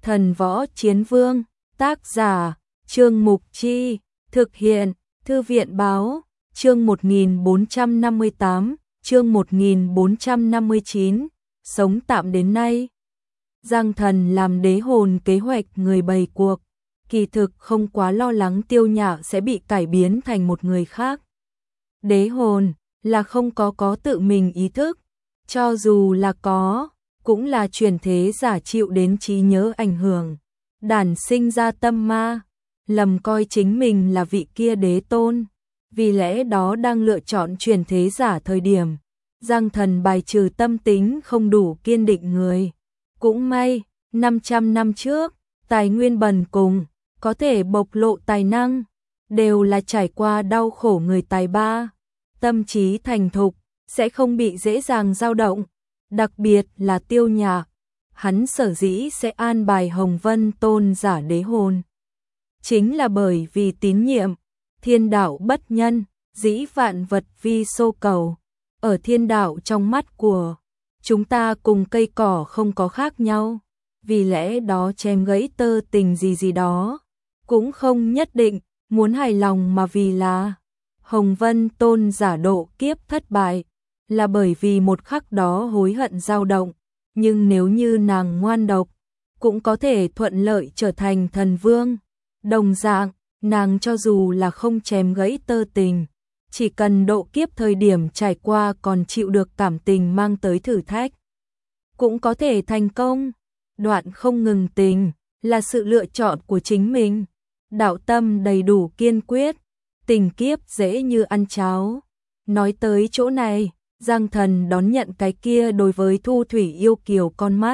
Thần Võ Chiến Vương, tác giả, Trương Mục Chi, thực hiện, Thư viện Báo, chương 1458, chương 1459, sống tạm đến nay. Giang Thần làm đế hồn kế hoạch người bày cuộc, kỳ thực không quá lo lắng Tiêu Nhã sẽ bị cải biến thành một người khác. Đế hồn là không có tự mình ý thức, cho dù là có, cũng là chuyển thế giả chịu đến trí nhớ ảnh hưởng, đản sinh ra tâm ma, lầm coi chính mình là vị kia đế tôn, vì lẽ đó đang lựa chọn chuyển thế giả thời điểm. Giang Thần bài trừ tâm tính không đủ kiên định người. Cũng may, 500 năm trước, tài nguyên bần cùng, có thể bộc lộ tài năng, đều là trải qua đau khổ người tài ba. Tâm trí thành thục, sẽ không bị dễ dàng dao động, đặc biệt là Tiêu Nhã. Hắn sở dĩ sẽ an bài Hồng Vân tôn giả đế hồn. Chính là bởi vì tín nhiệm, thiên đạo bất nhân, dĩ vạn vật vi xô cầu. Ở thiên đạo trong mắt của chúng ta cùng cây cỏ không có khác nhau, vì lẽ đó chém gãy tơ tình gì đó, cũng không nhất định muốn hài lòng mà vì là Hồng Vân tôn giả độ kiếp thất bại, là bởi vì một khắc đó hối hận dao động, nhưng nếu như nàng ngoan độc, cũng có thể thuận lợi trở thành thần vương. Đồng dạng, nàng cho dù là không chém gãy tơ tình, chỉ cần độ kiếp thời điểm trải qua còn chịu được cảm tình mang tới thử thách, cũng có thể thành công. Đoạn không ngừng tình, là sự lựa chọn của chính mình. Đạo tâm đầy đủ kiên quyết, tình kiếp dễ như ăn cháo. Nói tới chỗ này, Giang Thần đón nhận cái kia đối với Thu Thủy yêu kiều con mắt.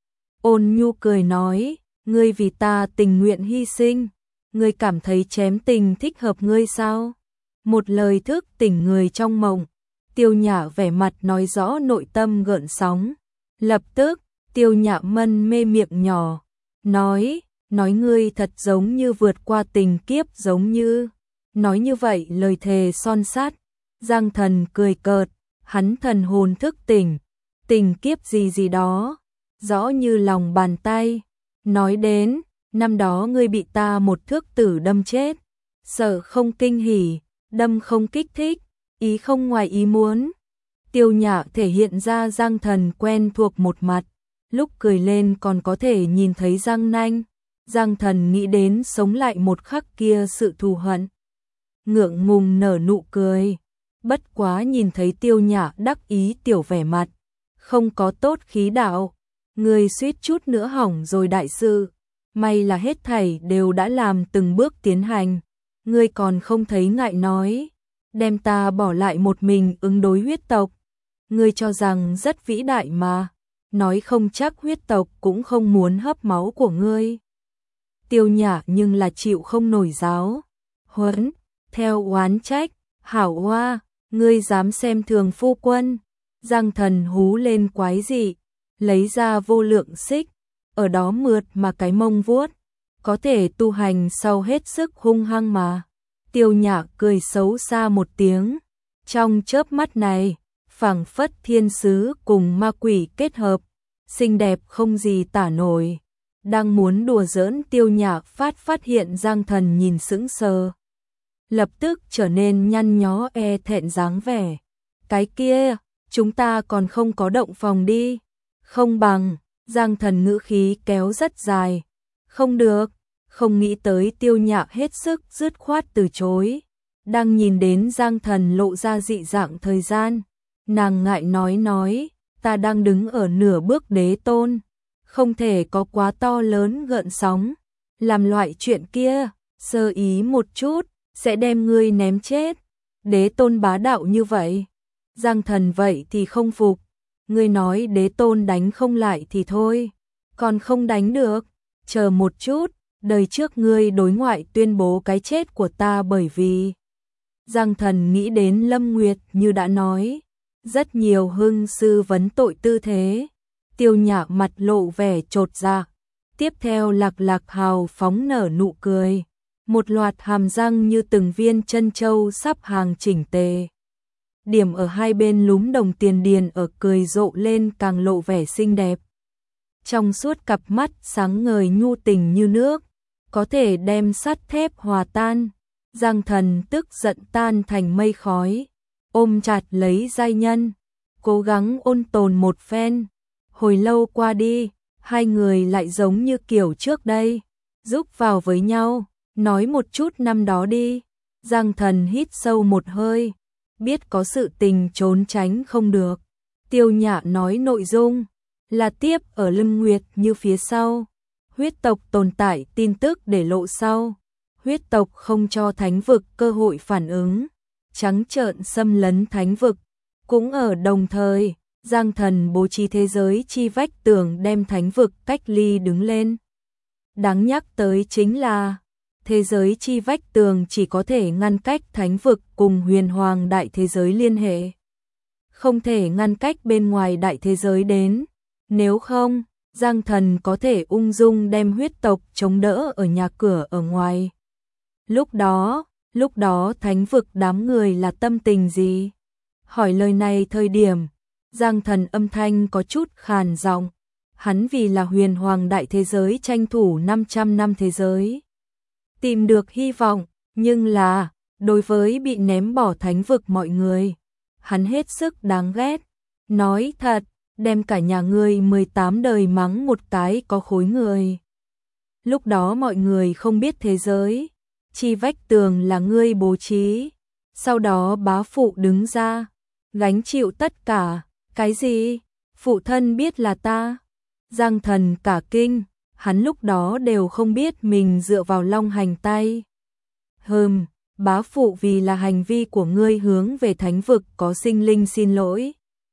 Ôn nhu cười nói, ngươi vì ta tình nguyện hy sinh, ngươi cảm thấy chém tình thích hợp ngươi sao? Một lời thức tỉnh người trong mộng. Tiêu Nhã vẻ mặt nói rõ nội tâm gợn sóng. Lập tức, Tiêu Nhã mân mê miệng nhỏ, nói ngươi thật giống như vượt qua tình kiếp giống như. Nói như vậy lời thề son sắt. Giang Thần cười cợt, hắn thần hồn thức tỉnh, tình kiếp gì đó, rõ như lòng bàn tay. Nói đến, năm đó ngươi bị ta một thước tử đâm chết, sợ không kinh hỉ, đâm không kích thích, ý không ngoài ý muốn. Tiêu Nhã thể hiện ra Giang Thần quen thuộc một mặt, lúc cười lên còn có thể nhìn thấy răng nanh. Giang Thần nghĩ đến sống lại một khắc kia sự thù hận, ngượng ngùng nở nụ cười. Bất quá nhìn thấy Tiêu Nhã đắc ý tiểu vẻ mặt, không có tốt khí đạo, người suýt chút nữa hỏng rồi đại sự. May là hết thảy đều đã làm từng bước tiến hành, ngươi còn không thấy ngại nói, đem ta bỏ lại một mình ứng đối huyết tộc. Ngươi cho rằng rất vĩ đại mà, nói không chắc huyết tộc cũng không muốn hấp máu của ngươi. Tiêu Nhã nhưng là chịu không nổi giáo huấn, theo oán trách, hảo hoa, ngươi dám xem thường phu quân. Giang Thần hú lên quái dị, lấy ra vô lượng xích, ở đó mượt mà cái mông vuốt, có thể tu hành sau hết sức hung hăng mà. Tiêu Nhã cười xấu xa một tiếng, trong chớp mắt này, phảng phất thiên sứ cùng ma quỷ kết hợp, xinh đẹp không gì tả nổi. Đang muốn đùa giỡn Tiêu Nhã phát hiện Giang Thần nhìn sững sờ, lập tức trở nên nhăn nhó e thẹn dáng vẻ. Cái kia, chúng ta còn không có động phòng đi. Không bằng, Giang Thần ngữ khí kéo rất dài. Không được, không nghĩ tới Tiêu Nhã hết sức dứt khoát từ chối. Đang nhìn đến Giang Thần lộ ra dị dạng thời gian, nàng ngại nói, ta đang đứng ở nửa bước đế tôn, không thể có quá to lớn gợn sóng, làm loại chuyện kia, sơ ý một chút, sẽ đem ngươi ném chết. Đế tôn bá đạo như vậy. Giang Thần vậy thì không phục, ngươi nói đế tôn đánh không lại thì thôi, còn không đánh được, chờ một chút, đời trước ngươi đối ngoại tuyên bố cái chết của ta bởi vì. Giang Thần nghĩ đến Lâm Nguyệt như đã nói, rất nhiều hưng sư vấn tội tư thế. Tiêu Nhã mặt lộ vẻ chột dạ, tiếp theo lạc hào phóng nở nụ cười, một loạt hàm răng như từng viên chân châu sắp hàng chỉnh tề. Điểm ở hai bên lúm đồng tiền điền ở cười rộ lên càng lộ vẻ xinh đẹp. trong suốt cặp mắt sáng ngời nhu tình như nước, có thể đem sắt thép hòa tan. Giang Thần tức giận tan thành mây khói, ôm chặt lấy giai nhân, cố gắng ôn tồn một phen. Hồi lâu qua đi, hai người lại giống như kiểu trước đây, giúp vào với nhau, nói một chút năm đó đi. Giang Thần hít sâu một hơi, biết có sự tình trốn tránh không được. Tiêu Nhã nói nội dung là tiếp ở Lưng Nguyệt như phía sau. Huyết tộc tồn tại tin tức để lộ sau. Huyết tộc không cho thánh vực cơ hội phản ứng, trắng trợn xâm lấn thánh vực. Cũng ở đồng thời, Giang Thần bố trí thế giới chi vách tường đem thánh vực cách ly đứng lên. Đáng nhắc tới chính là thế giới chi vách tường chỉ có thể ngăn cách thánh vực cùng huyền hoàng đại thế giới liên hệ, không thể ngăn cách bên ngoài đại thế giới đến. Nếu không, Giang Thần có thể ung dung đem huyết tộc chống đỡ ở nhà cửa ở ngoài. Lúc đó thánh vực đám người là tâm tình gì? Hỏi lời này thời điểm, Giang Thần âm thanh có chút khàn giọng. Hắn vì là huyền hoàng đại thế giới tranh thủ 500 năm thế giới, tìm được hy vọng, nhưng là, đối với bị ném bỏ thánh vực mọi người, hắn hết sức đáng ghét. Nói thật, đem cả nhà ngươi 18 đời mắng một cái có khối người. Lúc đó mọi người không biết thế giới chi vách tường là ngươi bố trí, sau đó bá phụ đứng ra, gánh chịu tất cả. Cái gì? Phụ thân biết là ta? Giang Thần cả kinh, hắn lúc đó đều không biết mình dựa vào long hành tay. Bá phụ vì là hành vi của ngươi hướng về thánh vực có sinh linh xin lỗi.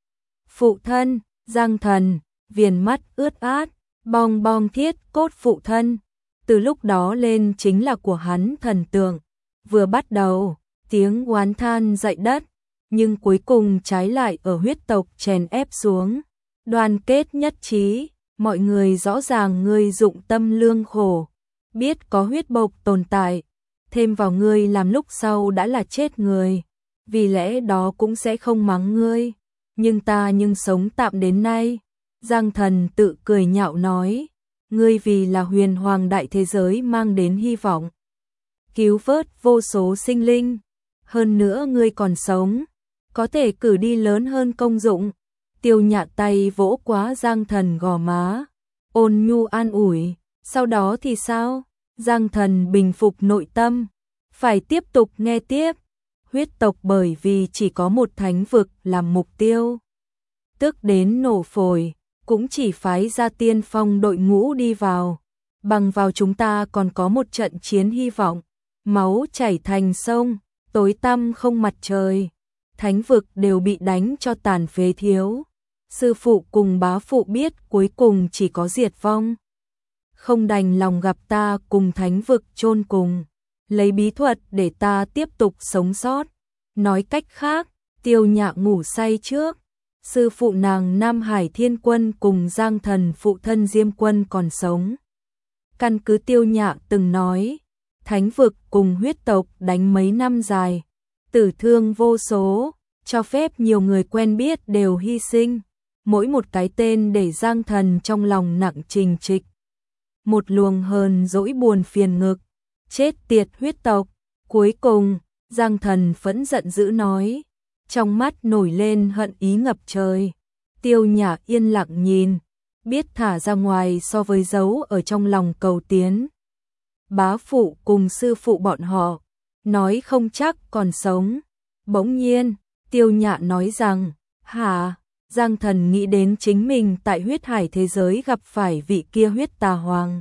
Phụ thân, Giang Thần, viền mắt ướt át, bong bong thiết cốt phụ thân. Từ lúc đó lên chính là của hắn thần tượng. Vừa bắt đầu, tiếng oán than dậy đất, nhưng cuối cùng trái lại ở huyết tộc chèn ép xuống. Đoàn kết nhất trí, mọi người rõ ràng ngươi dụng tâm lương khổ, biết có huyết bộc tồn tại, thêm vào ngươi làm lúc sau đã là chết người, vì lẽ đó cũng sẽ không mắng ngươi. Nhưng ta sống tạm đến nay. Giang Thần tự cười nhạo nói, ngươi vì là huyền hoàng đại thế giới mang đến hy vọng, cứu vớt vô số sinh linh, hơn nữa ngươi còn sống, có thể cử đi lớn hơn công dụng. Tiêu Nhã tay vỗ quá Giang Thần gò má, ôn nhu an ủi. Sau đó thì sao? Giang Thần bình phục nội tâm, phải tiếp tục nghe tiếp. Huyết tộc bởi vì chỉ có một thánh vực làm mục tiêu, tức đến nổ phổi, cũng chỉ phái ra tiên phong đội ngũ đi vào. Bằng vào chúng ta còn có một trận chiến hy vọng. Máu chảy thành sông, tối tăm không mặt trời, thánh vực đều bị đánh cho tàn phế thiếu. Sư phụ cùng bá phụ biết cuối cùng chỉ có diệt vong, không đành lòng gặp ta cùng thánh vực chôn cùng, lấy bí thuật để ta tiếp tục sống sót. Nói cách khác, Tiêu Nhã ngủ say trước, sư phụ nàng Nam Hải Thiên Quân cùng Giang Thần phụ thân Diêm Quân còn sống. Căn cứ Tiêu Nhã từng nói, thánh vực cùng huyết tộc đánh mấy năm dài, tử thương vô số, cho phép nhiều người quen biết đều hy sinh. Mỗi một cái tên để Giang Thần trong lòng nặng trình trịch. Một luồng hờn dỗi buồn phiền ngực, chết tiệt huyết tộc. Cuối cùng, Giang Thần phẫn giận dữ nói, trong mắt nổi lên hận ý ngập trời. Tiêu Nhã yên lặng nhìn, biết thả ra ngoài so với giấu ở trong lòng cầu tiến. Bá phụ cùng sư phụ bọn họ, nói không chắc còn sống. Bỗng nhiên, Tiêu Nhã nói rằng, hả? Giang Thần nghĩ đến chính mình tại huyết hải thế giới gặp phải vị kia huyết tà hoàng.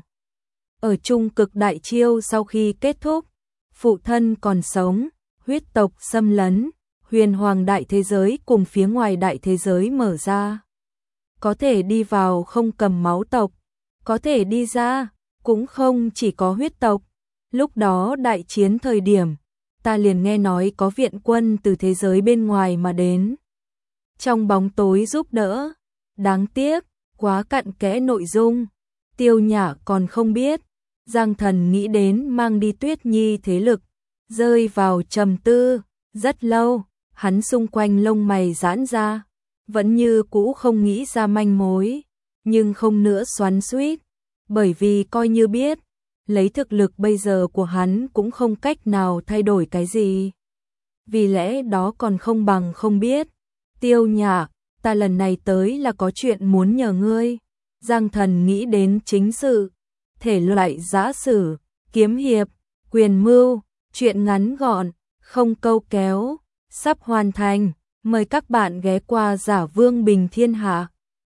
Ở trung cực đại chiêu sau khi kết thúc, phụ thân còn sống, huyết tộc xâm lấn, huyền hoàng đại thế giới cùng phía ngoài đại thế giới mở ra. Có thể đi vào không cầm máu tộc, có thể đi ra, cũng không chỉ có huyết tộc. Lúc đó đại chiến thời điểm, ta liền nghe nói có viện quân từ thế giới bên ngoài mà đến, trong bóng tối giúp đỡ. Đáng tiếc, quá cặn kẽ nội dung, Tiêu Nhã còn không biết. Giang Thần nghĩ đến mang đi Tuyết Nhi thế lực, rơi vào trầm tư. Rất lâu, hắn xung quanh lông mày giãn ra, vẫn như cũ không nghĩ ra manh mối. nhưng không nữa xoắn xuýt, bởi vì coi như biết, lấy thực lực bây giờ của hắn cũng không cách nào thay đổi cái gì. Vì lẽ đó còn không bằng không biết. Tiêu Nhạc, ta lần này tới là có chuyện muốn nhờ ngươi. Giang Thần nghĩ đến chính sự, thể loại giã sử, kiếm hiệp, quyền mưu, chuyện ngắn gọn, không câu kéo, sắp hoàn thành. Mời các bạn ghé qua Giả Vương Bình Thiên Hạ.